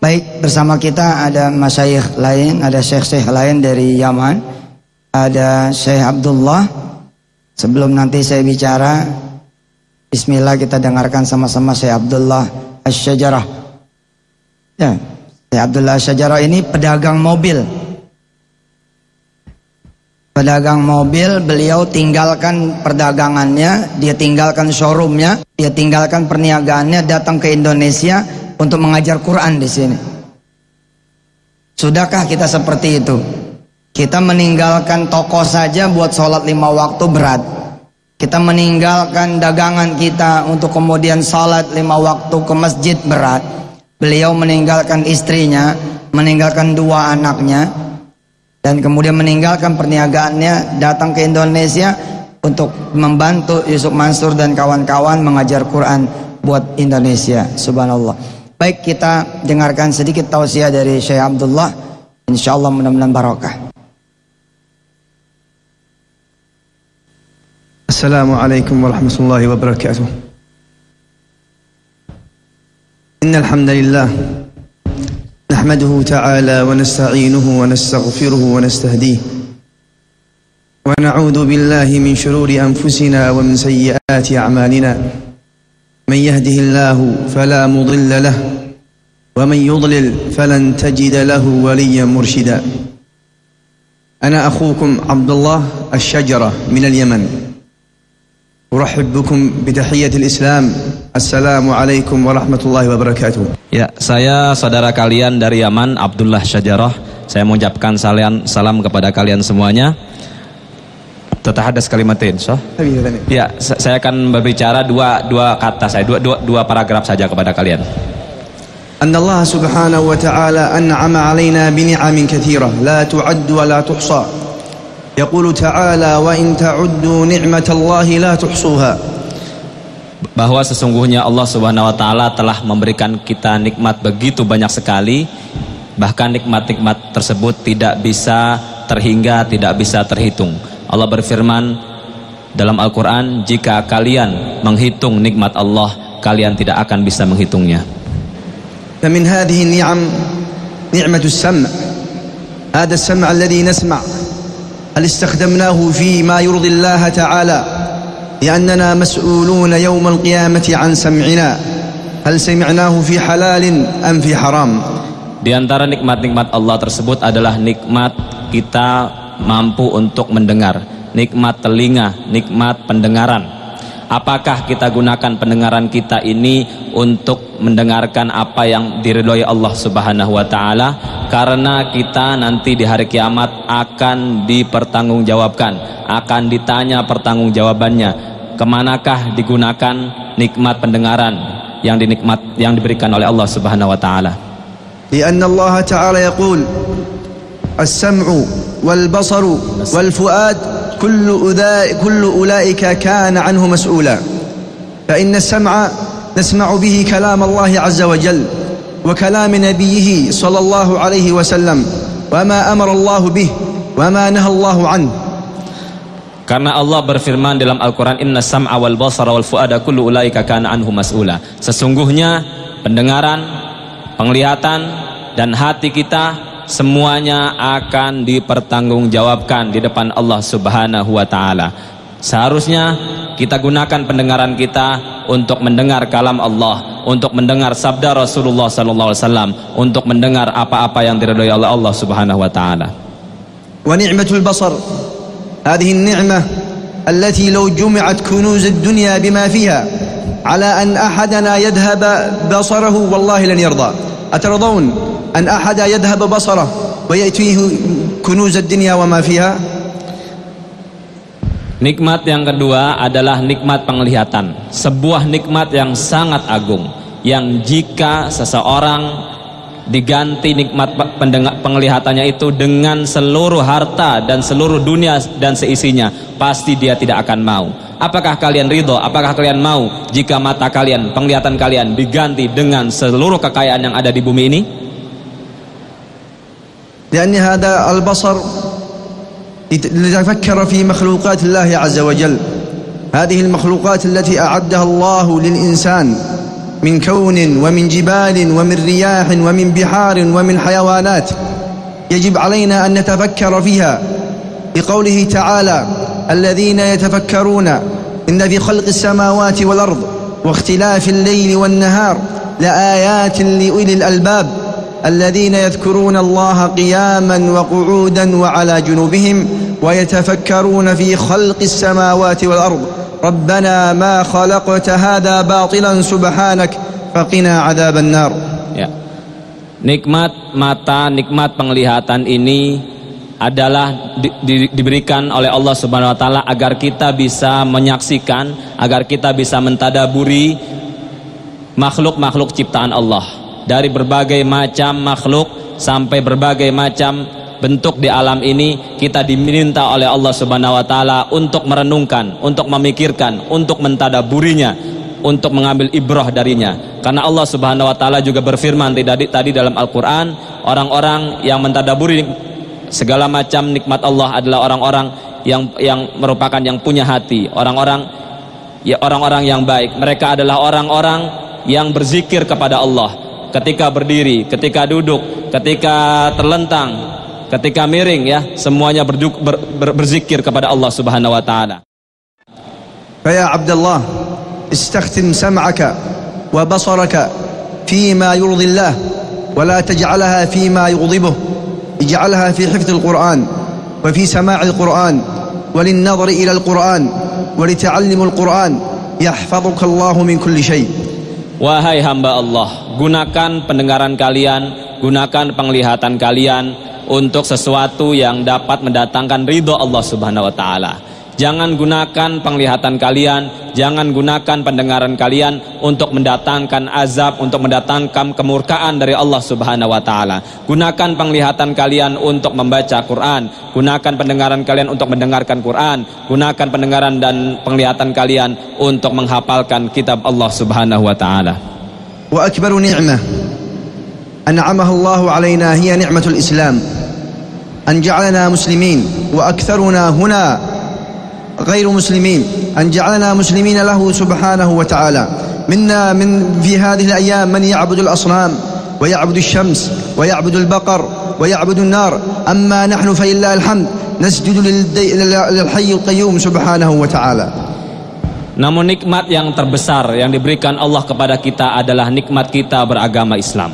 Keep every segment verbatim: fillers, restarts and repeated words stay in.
Baik, bersama kita ada masyayikh lain, ada syekh-syekh lain dari Yaman. Ada Syekh Abdullah. Sebelum nanti saya bicara, bismillah kita dengarkan sama-sama Syekh Abdullah Asy-Syajarah. Ya, Syekh Abdullah Asy-Syajarah ini pedagang mobil. Pedagang mobil, beliau tinggalkan perdagangannya, dia tinggalkan showroomnya, dia tinggalkan perniagaannya, datang ke Indonesia untuk mengajar Quran di sini. Sudahkah kita seperti itu? Kita meninggalkan toko saja buat sholat lima waktu berat. Kita meninggalkan dagangan kita untuk kemudian sholat lima waktu ke masjid berat. Beliau meninggalkan istrinya, meninggalkan dua anaknya, dan kemudian meninggalkan perniagaannya, datang ke Indonesia untuk membantu Yusuf Mansur dan kawan-kawan mengajar Quran buat Indonesia. Subhanallah. Baik, kita dengarkan sedikit tausiah dari Syekh Abdullah. Insyaallah mudah-mudahan barokah. Assalamualaikum warahmatullahi wabarakatuh. Innal hamdalillah nahmaduhu ta'ala wa nasta'inuhu wa nastaghfiruhu wa nastahdihi wa na'udzu billahi min shururi anfusina wa min sayyiati a'malina. Man yahdihillahu fala mudilla lahu wa man yudlil falan tajida lahu waliyyan murshida. Ana akhukum Abdullah Asy-Syajarah min al-Yaman. Urahib bikum bitahiyatil Islam. Assalamualaikum warahmatullahi wabarakatuh. Ya, saya saudara kalian dari Yaman, Abdullah Syajarah. Saya mengucapkan salam, salam kepada kalian semuanya. Tatahadas kalimatin, so. Ya, saya akan berbicara dua dua kata saya, dua dua dua paragraf saja kepada kalian. Anna Allah subhanahu wa ta'ala an'ama 'alaina bi ni'amin katsirah la tu'addu wa la tuhsa. Yaqulu ta'ala wa in ta'uddu ni'matallahi la tuhsuha. Bahwa sesungguhnya Allah Subhanahu wa taala telah memberikan kita nikmat begitu banyak sekali, bahkan nikmat-nikmat tersebut tidak bisa terhingga, tidak bisa terhitung. Allah berfirman dalam Al-Qur'an, jika kalian menghitung nikmat Allah, kalian tidak akan bisa menghitungnya. Min hadhihi ni'am ni'matus sam'. Hada as-sam' alladhi nasma'. هل استخدمناه فيما يرضي الله تعالى لأننا مسؤولون يوم القيامة عن سمعنا هل سمعناه في حلال أم في حرام. Di antara nikmat-nikmat Allah tersebut adalah nikmat kita mampu untuk mendengar, nikmat telinga, nikmat pendengaran. Apakah kita gunakan pendengaran kita ini untuk mendengarkan apa yang diridhoi Allah Subhanahu wa taala? Karena kita nanti di hari kiamat akan dipertanggungjawabkan, akan ditanya pertanggungjawabannya. Kemanakah digunakan nikmat pendengaran yang dinikmat yang diberikan oleh Allah Subhanahu wa taala? Lianna Allah taala yaqul as-sam'u wal basaru wal fuad kullu udai kullu ulaika kana anhu mas'ula. Fa inna as-sam'a nasma'u bihi kalam Allah azza wa jalla wa kalam nabiyhi sallallahu alaihi wasallam wa ma amara Allah bih wa ma nahaa Allah anhu. Karena Allah berfirman dalam Al-Quran, inna sam'a wal basara wal fuada kullu ulaika kana anhu mas'ula. Sesungguhnya pendengaran, penglihatan dan hati kita semuanya akan dipertanggungjawabkan di depan Allah Subhanahu wa taala. Seharusnya kita gunakan pendengaran kita untuk mendengar kalam Allah, untuk mendengar sabda Rasulullah sallallahu alaihi wasallam, untuk mendengar apa-apa yang diridhoi oleh Allah Subhanahu wa taala. Wa ni'matul basar hadhihi an-ni'mah allati law jumi'at kunuz ad-dunya bima fiha ala an ahadana yadhhab basarahu wallahi lan yarda. Ataradun an ahada yadhhab basarahu wa ya'tihi kunuz ad-dunya wa ma fiha. Nikmat yang kedua adalah nikmat penglihatan, sebuah nikmat yang sangat agung, yang jika seseorang diganti nikmat penglihatannya itu dengan seluruh harta dan seluruh dunia dan seisinya, pasti dia tidak akan mau. Apakah kalian ridho, apakah kalian mau jika mata kalian, penglihatan kalian diganti dengan seluruh kekayaan yang ada di bumi ini? Karena hada al-basar لتفكر في مخلوقات الله عز وجل هذه المخلوقات التي أعدها الله للإنسان من كون ومن جبال ومن رياح ومن بحار ومن حيوانات يجب علينا أن نتفكر فيها، بقوله تعالى: الذين يتفكرون إن في خلق السماوات والأرض واختلاف الليل والنهار لآيات لأولي الألباب الذين يذكرون الله قياما وقعودا وعلى جنوبهم ويتفكرون في خلق السماوات والأرض ربنا ما خلقت هذا باطلا سبحانك فقنا عذاب النار. Ya. Nikmat mata, nikmat penglihatan ini adalah di, di, diberikan oleh Allah Subhanahu wa taala agar kita bisa menyaksikan, agar kita bisa mentadaburi makhluk-makhluk ciptaan Allah, dari berbagai macam makhluk sampai berbagai macam bentuk di alam ini. Kita diminta oleh Allah Subhanahu wa taala untuk merenungkan, untuk memikirkan, untuk mentadaburinya, untuk mengambil ibrah darinya. Karena Allah Subhanahu wa taala juga berfirman tadi tadi dalam Al-Qur'an, orang-orang yang mentadaburi segala macam nikmat Allah adalah orang-orang yang yang merupakan yang punya hati, orang-orang ya orang-orang yang baik. Mereka adalah orang-orang yang berzikir kepada Allah ketika berdiri, ketika duduk, ketika terlentang, ketika miring, ya, semuanya berjuk, ber, ber, berzikir kepada Allah Subhanahu wa taala. Ya Abdullah, istakhtim sam'aka wa basaraka fima yurdi Allah wa la taj'alha fima yughdibuh. اجعلها في حفظ القرآن وفي سماع القرآن وللنظر إلى القرآن ولتعلم القرآن يحفظك الله من كل شيء. Wahai hamba Allah, gunakan pendengaran kalian, gunakan penglihatan kalian untuk sesuatu yang dapat mendatangkan ridho Allah Subhanahu wa taala. Jangan gunakan penglihatan kalian, jangan gunakan pendengaran kalian untuk mendatangkan azab, untuk mendatangkan kemurkaan dari Allah Subhanahu wa taala. Gunakan penglihatan kalian untuk membaca Quran, gunakan pendengaran kalian untuk mendengarkan Quran, gunakan pendengaran dan penglihatan kalian untuk menghafalkan kitab Allah Subhanahu wa taala. Wa akbaru ni'mah an'amaha Allah 'alaina hiya ni'matul Islam. An ja'alana muslimin wa aktharuna huna غير مسلمين، أن جعلنا مسلمين له سبحانه وتعالى. منا من في هذه الأيام من يعبد الأصنام ويعبد الشمس ويعبد البقر ويعبد النار، أما نحن فلله الحمد نسجد للحي القيوم سبحانه وتعالى. Namun nikmat yang terbesar yang diberikan Allah kepada kita adalah nikmat kita beragama Islam.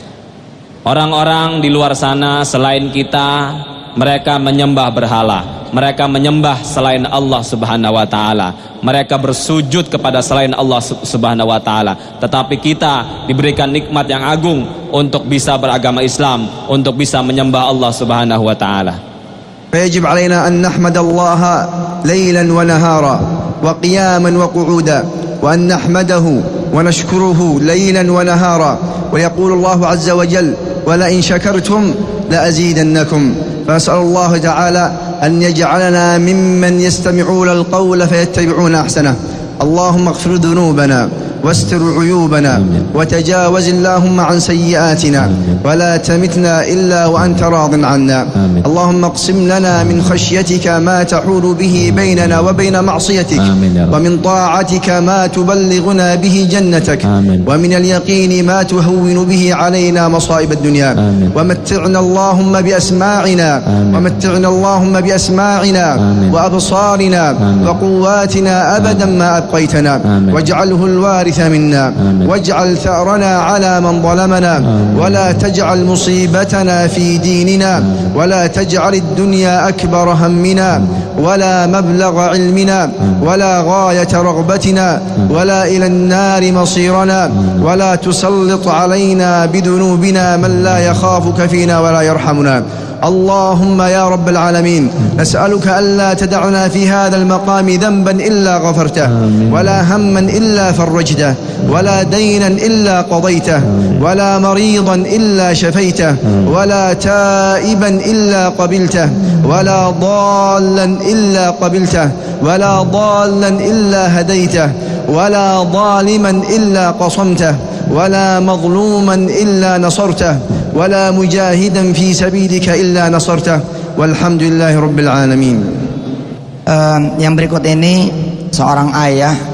Orang-orang di luar sana selain kita, mereka menyembah berhala, mereka menyembah selain Allah Subhanahu wa taala, mereka bersujud kepada selain Allah Subhanahu wa taala. Tetapi kita diberikan nikmat yang agung untuk bisa beragama Islam, untuk bisa menyembah Allah Subhanahu wa taala. فيجب علينا أن نحمد الله ليلا ونهارا وقياما وقعودا وأن نحمده ونشكره ليلا ونهارا. ويقول الله عز وجل: ولئن شكرتم لأزيدنكم. فأسأل الله تعالى أن يجعلنا ممن يستمعون القول فيتبعون أحسنه. اللهم اغفر ذنوبنا واستر عيوبنا وتجاوز اللهم عن سيئاتنا ولا تمتنا إلا وأنت راض عنا. اللهم اقسم لنا من خشيتك ما تحول به بيننا وبين معصيتك، ومن طاعتك ما تبلغنا به جنتك، ومن اليقين ما تهون به علينا مصائب الدنيا. ومتعنا اللهم بأسماعنا ومتعنا اللهم بأسماعنا وأبصارنا وقواتنا أبدا ما أبقيتنا، واجعله الوارث منا، واجعل ثأرنا على من ظلمنا، ولا تجعل مصيبتنا في ديننا، ولا تجعل الدنيا أكبر همنا ولا مبلغ علمنا ولا غاية رغبتنا ولا إلى النار مصيرنا، ولا تسلط علينا بذنوبنا من لا يخافك فينا ولا يرحمنا. اللهم يا رب العالمين نسألك ألا تدعنا في هذا المقام ذنبا إلا غفرته، ولا هما إلا فرجته، ولا دينا إلا قضيته، ولا مريضا إلا شفيته، ولا تائبا إلا قبلته، ولا ضالا إلا قبلته، ولا ضالا إلا هديته، ولا ظالما إلا قصمته، ولا مظلوما إلا نصرته، ولا مجاهدا في سبيلك إلا نصرته، والحمد لله رب العالمين. Uh, yang berikut ini seorang ayah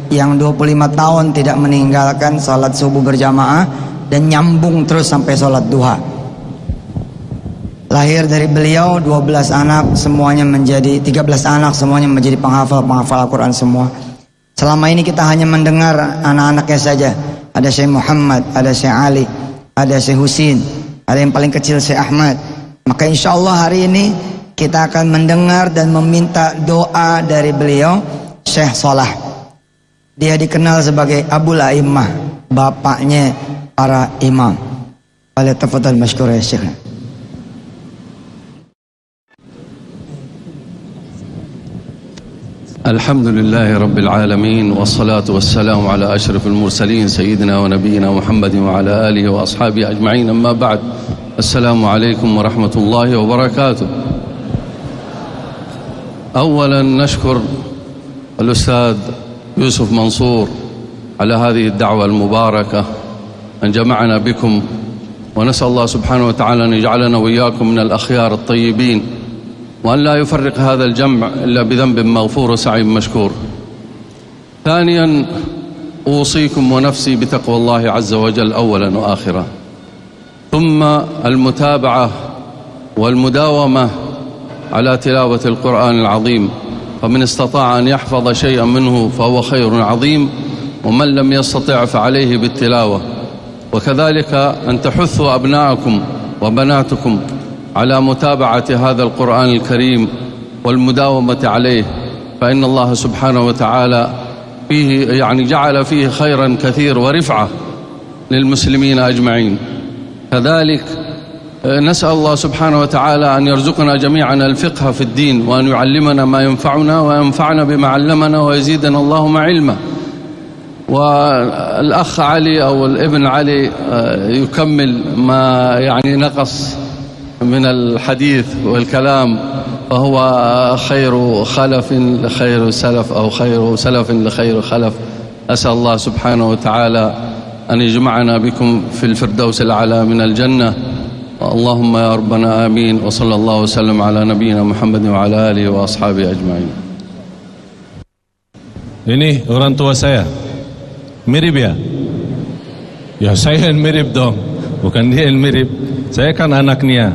yang dua puluh lima tahun tidak meninggalkan sholat subuh berjamaah dan nyambung terus sampai sholat duha. Lahir dari beliau dua belas anak, semuanya menjadi tiga belas anak, semuanya menjadi penghafal-penghafal Al-Quran semua. Selama ini kita hanya mendengar anak-anaknya saja. Ada Syekh Muhammad, ada Syekh Ali, ada Syekh Husin, ada yang paling kecil Syekh Ahmad. Maka insya Allah hari ini kita akan mendengar dan meminta doa dari beliau, Syekh Salah. Dia dikenal sebagai Abul A'immah, bapaknya para imam. Falyatafadhal mashkur ya Syekh. الحمد لله رب العالمين والصلاة والسلام على أشرف المرسلين سيدنا ونبينا محمد وعلى آله وأصحابه أجمعين. أما بعد، السلام عليكم ورحمة الله وبركاته. أولا نشكر الأستاذ يوسف منصور على هذه الدعوة المباركة أن جمعنا بكم، ونسأل الله سبحانه وتعالى أن يجعلنا وإياكم من الأخيار الطيبين، وأن لا يفرق هذا الجمع إلا بذنب مغفور وسعي مشكور. ثانيا أوصيكم ونفسي بتقوى الله عز وجل أولا وآخرا، ثم المتابعة والمداومة على تلاوة القرآن العظيم، فمن استطاع أن يحفظ شيئا منه فهو خير عظيم، ومن لم يستطع فعليه بالتلاوة. وكذلك أن تحثوا أبناءكم وبناتكم على متابعة هذا القرآن الكريم والمداومة عليه، فإن الله سبحانه وتعالى فيه يعني جعل فيه خيرا كثير ورفعة للمسلمين أجمعين. كذلك نسأل الله سبحانه وتعالى أن يرزقنا جميعا الفقه في الدين، وأن يعلمنا ما ينفعنا وينفعنا بما علمنا ويزيدنا اللهم علما. والأخ علي أو الابن علي يكمل ما يعني نقص من الحديث والكلام، فهو خير خلف لخير سلف أو خير سلف لخير خلف. أسأل الله سبحانه وتعالى أن يجمعنا بكم في الفردوس الأعلى من الجنة. اللهم يا ربنا آمين. وصلى الله وسلم على نبينا محمد وعلى آله وأصحابه أجمعين. Ini orang tua saya. Mirip ya? Ya saya yang mirip dong. Bukan dia yang mirip. Saya kan anaknya.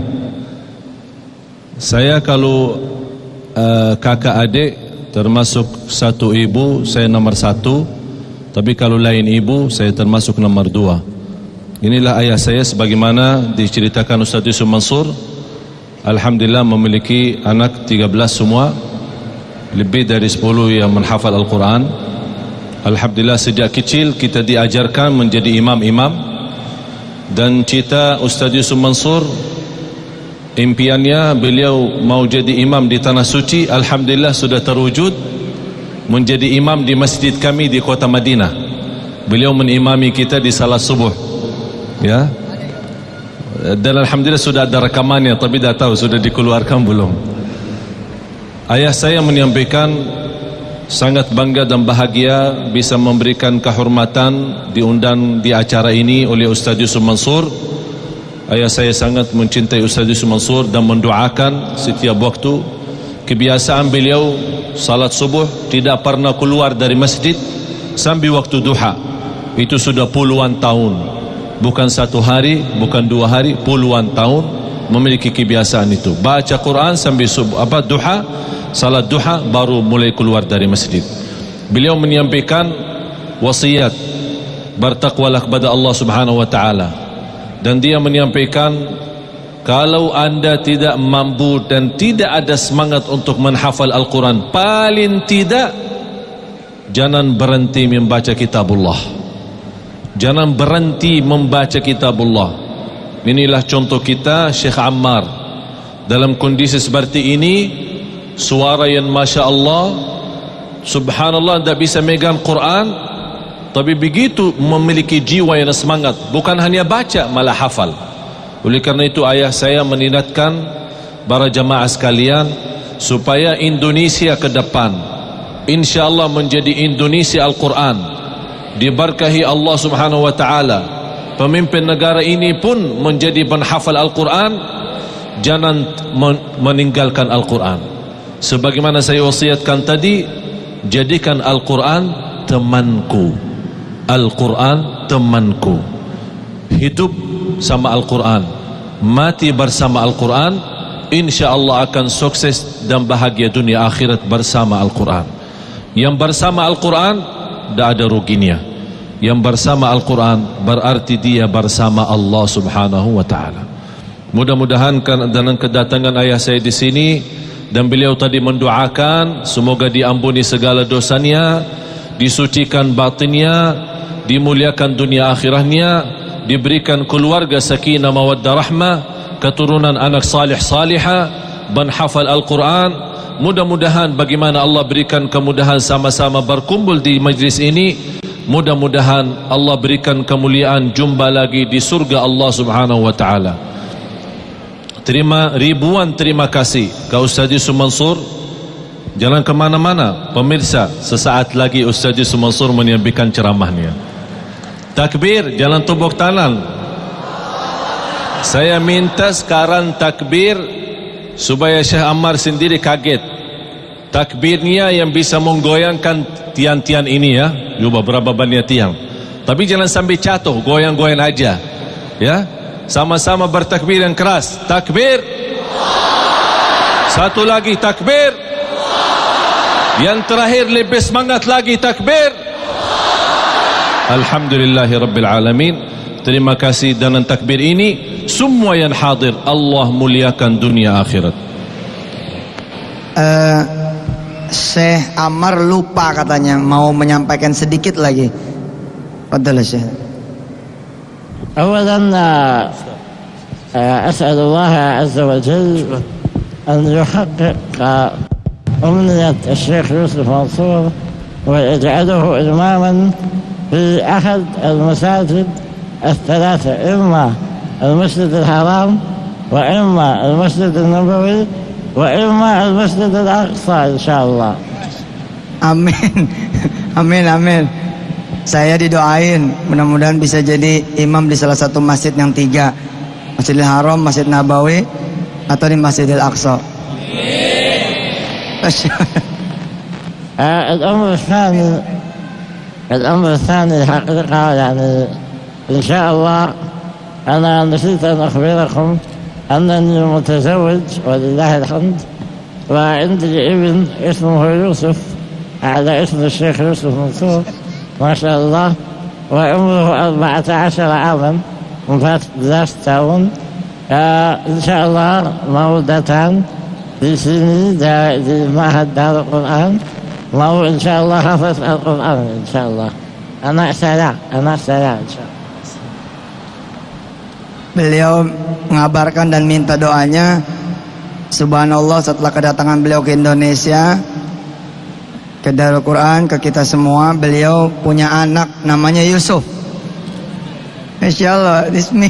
Saya kalau uh, kakak adik termasuk satu ibu, saya nomor satu. Tapi kalau lain ibu, saya termasuk nomor dua. Inilah ayah saya sebagaimana diceritakan Ustaz Yusuf Mansur. Alhamdulillah memiliki anak tiga belas semua, lebih dari sepuluh yang menghafal Al-Quran. Alhamdulillah sejak kecil kita diajarkan menjadi imam-imam. Dan cita Ustaz Yusuf Mansur, impiannya beliau mau jadi imam di Tanah Suci. Alhamdulillah sudah terwujud menjadi imam di masjid kami di kota Madinah. Beliau menimami kita di salat subuh, ya. Dan alhamdulillah sudah ada rekamannya, tapi tidak tahu sudah dikeluarkan belum. Ayah saya menyampaikan sangat bangga dan bahagia bisa memberikan kehormatan diundang di acara ini oleh Ustaz Yusuf Mansur. Ayah saya sangat mencintai Ustaz Yusuf Mansur dan mendoakan setiap waktu. Kebiasaan beliau salat subuh tidak pernah keluar dari masjid sampai waktu duha. Itu sudah puluhan tahun. Bukan satu hari, bukan dua hari, puluhan tahun memiliki kebiasaan itu. Baca Quran sampai subuh, apa duha, salat duha baru mulai keluar dari masjid. Beliau menyampaikan wasiat bertakwalah kepada Allah Subhanahu wa taala. Dan dia menyampaikan kalau anda tidak mampu dan tidak ada semangat untuk menghafal Al-Quran, paling tidak jangan berhenti membaca kitabullah. Jangan berhenti membaca kitabullah. Inilah contoh kita Syekh Ammar. Dalam kondisi seperti ini, suara yang Masya Allah, Subhanallah, tidak bisa megang Quran, tapi begitu memiliki jiwa yang semangat. Bukan hanya baca, malah hafal. Oleh karena itu ayah saya mengingatkan para jamaah sekalian supaya Indonesia ke depan InsyaAllah menjadi Indonesia Al-Quran, diberkahi Allah Subhanahu wa taala. Pemimpin negara ini pun menjadi penghafal Al-Quran. Jangan meninggalkan Al-Quran. Sebagaimana saya wasiatkan tadi, jadikan Al-Quran temanku. Al-Quran temanku. Hidup sama Al-Quran, mati bersama Al-Quran, insya Allah akan sukses dan bahagia dunia akhirat bersama Al-Quran. Yang bersama Al-Quran tidak ada ruginya. Yang bersama Al-Quran berarti dia bersama Allah Subhanahu wa ta'ala. Mudah-mudahan dengan kedatangan ayah saya di sini dan beliau tadi mendoakan semoga diampuni segala dosanya, disucikan batinnya, dimuliakan dunia akhirahnya, diberikan keluarga sakinah mawaddah rahmah, keturunan anak salih salihah, menghafal Al-Quran. Mudah-mudahan bagaimana Allah berikan kemudahan sama-sama berkumpul di majlis ini. Mudah-mudahan Allah berikan kemuliaan jumpa lagi di surga Allah Subhanahu wa ta'ala. Terima ribuan terima kasih ke Ustaz Yusuf Mansur. Jangan kemana-mana pemirsa, sesaat lagi Ustaz Yusuf Mansur menyampaikan ceramahnya. Takbir, jangan tepuk tangan. Saya minta sekarang takbir supaya Syekh Ammar sendiri kaget. Takbirnya yang bisa menggoyangkan tiang-tiang ini ya. Coba berapa banyak tiang. Tapi jangan sampai jatuh, goyang-goyang aja. Ya. Sama-sama bertakbir yang keras. Takbir. Satu lagi takbir. Yang terakhir lebih semangat lagi takbir. Alhamdulillahi Rabbil Alamin. Terima kasih dengan takbir ini semua yang hadir Allah muliakan dunia akhirat. uh, Syekh Ammar lupa katanya mau menyampaikan sedikit lagi. Fadhal Syekh. أولا أسأل الله عز وجل أن يحقق أمنية الشيخ يوسف منصور ويجعله إماما في أحد المساجد الثلاثة، إما المسجد الحرام وإما المسجد النبوي وإما المسجد الأقصى إن شاء الله. Amin. Amin amin. Saya didoain mudah-mudahan bisa jadi imam di salah satu masjid yang tiga, Masjidil Haram, Masjid Nabawi, atau di Masjidil Aqsa. الأمر الثاني الأمر الثاني حقيقة يعني إن شاء الله أنا نسيت أن أخبركم أنني متزوج ولله الحمد، وعندي ابن اسمه يوسف على اسم الشيخ يوسف منصور ما شاء الله، وعمره أربعة عشر عاما لاست تاون. إن شاء الله مولدتان في سني di معهد دار القرآن، mau إن شاء الله حفظ القرآن إن شاء الله. anak saya anak saya إن شاء الله. Beliau mengabarkan dan minta doanya. Subhanallah, setelah kedatangan beliau ke Indonesia, ke Darul Quran, ke kita semua, beliau punya anak namanya Yusuf. Masya Allah, ismi.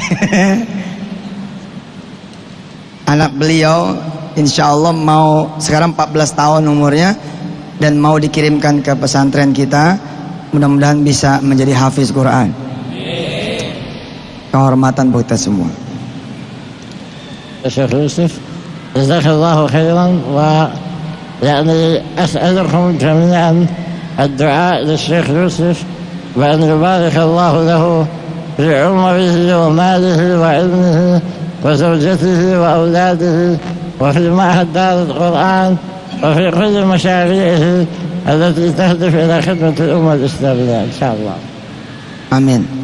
Anak beliau insya Allah mau sekarang empat belas tahun umurnya dan mau dikirimkan ke pesantren kita. Mudah-mudahan bisa menjadi hafiz Quran. Kehormatan buat kita semua. Syekh Yusuf, jazakallahu khairan, wa يعني أسألكم جميعا الدعاء للشيخ يوسف وأن يبارك الله له في عمره وماله وعلمه وزوجته وأولاده وفي معهد دار القرآن وفي كل مشاريعه التي تهدف إلى خدمة الأمة الإسلامية إن شاء الله. آمين.